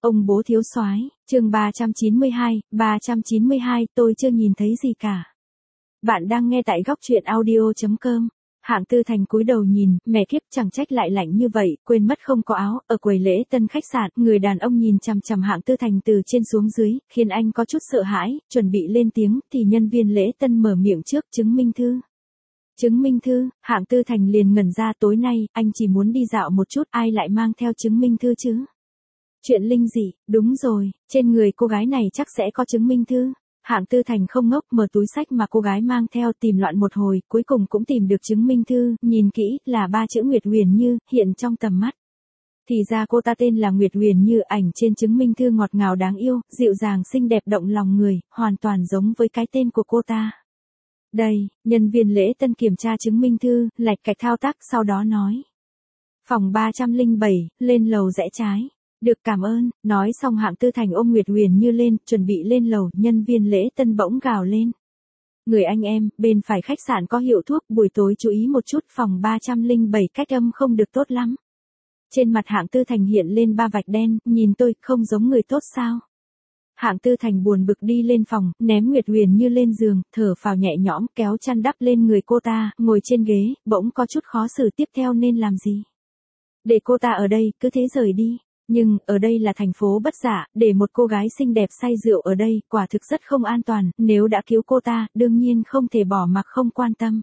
Ông bố thiếu soái, chương 392, tôi chưa nhìn thấy gì cả. Bạn đang nghe tại góc truyện audio.com. Hạng Tư Thành cúi đầu nhìn, mẹ kiếp chẳng trách lại lạnh như vậy, quên mất không có áo, ở quầy lễ tân khách sạn, người đàn ông nhìn chằm chằm Hạng Tư Thành từ trên xuống dưới, khiến anh có chút sợ hãi, chuẩn bị lên tiếng, thì nhân viên lễ tân mở miệng trước, chứng minh thư. Chứng minh thư, Hạng Tư Thành liền ngẩn ra, tối nay, anh chỉ muốn đi dạo một chút, ai lại mang theo chứng minh thư chứ? Chuyện linh dị, đúng rồi, trên người cô gái này chắc sẽ có chứng minh thư. Hạng Tư Thành không ngốc, mở túi xách mà cô gái mang theo tìm loạn một hồi, cuối cùng cũng tìm được chứng minh thư, nhìn kỹ, là 3 chữ Nguyệt Huyền Như, hiện trong tầm mắt. Thì ra cô ta tên là Nguyệt Huyền Như, ảnh trên chứng minh thư ngọt ngào đáng yêu, dịu dàng xinh đẹp động lòng người, hoàn toàn giống với cái tên của cô ta. Đây, nhân viên lễ tân kiểm tra chứng minh thư, lạch cạch thao tác, sau đó nói. Phòng 307, lên lầu rẽ trái. Được, cảm ơn, nói xong Hạng Tư Thành ôm Nguyệt Huyền Như lên, chuẩn bị lên lầu, nhân viên lễ tân bỗng gào lên. Người anh em, bên phải khách sạn có hiệu thuốc, buổi tối chú ý một chút, phòng 307 cách âm không được tốt lắm. Trên mặt Hạng Tư Thành hiện lên 3 vạch đen, nhìn tôi, không giống người tốt sao? Hạng Tư Thành buồn bực đi lên phòng, ném Nguyệt Huyền Như lên giường, thở phào nhẹ nhõm, kéo chăn đắp lên người cô ta, ngồi trên ghế, bỗng có chút khó xử, tiếp theo nên làm gì? Để cô ta ở đây, cứ thế rời đi. Nhưng, ở đây là thành phố Bất Dạ, để một cô gái xinh đẹp say rượu ở đây, quả thực rất không an toàn, nếu đã cứu cô ta, đương nhiên không thể bỏ mặc không quan tâm.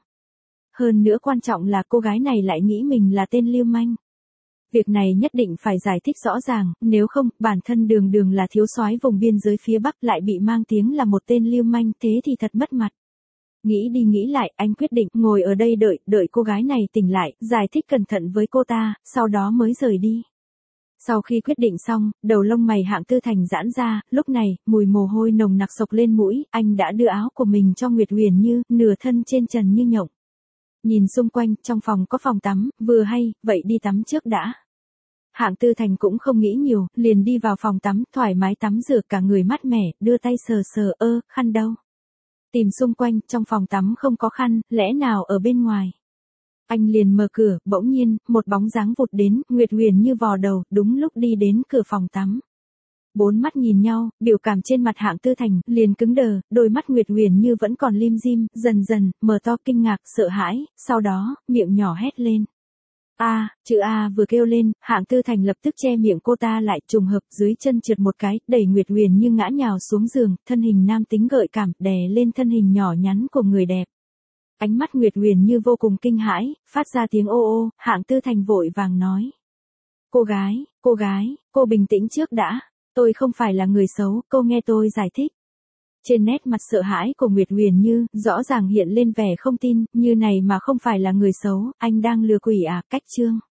Hơn nữa quan trọng là cô gái này lại nghĩ mình là tên lưu manh. Việc này nhất định phải giải thích rõ ràng, nếu không, bản thân đường đường là thiếu soái vùng biên giới phía Bắc lại bị mang tiếng là một tên lưu manh, thế thì thật mất mặt. Nghĩ đi nghĩ lại, anh quyết định ngồi ở đây đợi cô gái này tỉnh lại, giải thích cẩn thận với cô ta, sau đó mới rời đi. Sau khi quyết định xong, đầu lông mày Hạng Tư Thành giãn ra, lúc này, mùi mồ hôi nồng nặc xộc lên mũi, anh đã đưa áo của mình cho Nguyệt Huyền Như, nửa thân trên trần như nhộng. Nhìn xung quanh, trong phòng có phòng tắm, vừa hay, vậy đi tắm trước đã. Hạng Tư Thành cũng không nghĩ nhiều, liền đi vào phòng tắm, thoải mái tắm rửa cả người mát mẻ, đưa tay sờ khăn đâu. Tìm xung quanh, trong phòng tắm không có khăn, lẽ nào ở bên ngoài. Anh liền mở cửa, bỗng nhiên, một bóng dáng vụt đến, Nguyệt Huyền Như vò đầu, đúng lúc đi đến cửa phòng tắm. Bốn mắt nhìn nhau, biểu cảm trên mặt Hạng Tư Thành liền cứng đờ, đôi mắt Nguyệt Huyền Như vẫn còn lim dim, dần dần mở to kinh ngạc, sợ hãi, sau đó, miệng nhỏ hét lên. Chữ A vừa kêu lên, Hạng Tư Thành lập tức che miệng cô ta lại, trùng hợp dưới chân trượt một cái, đẩy Nguyệt Huyền Như ngã nhào xuống giường, thân hình nam tính gợi cảm, đè lên thân hình nhỏ nhắn của người đẹp. Ánh mắt Nguyệt Huyền Như vô cùng kinh hãi, phát ra tiếng ô, Hạng Tư Thành vội vàng nói. Cô gái, cô bình tĩnh trước đã, tôi không phải là người xấu, cô nghe tôi giải thích. Trên nét mặt sợ hãi của Nguyệt Huyền Như, rõ ràng hiện lên vẻ không tin, như này mà không phải là người xấu, anh đang lừa quỷ à, cách chương.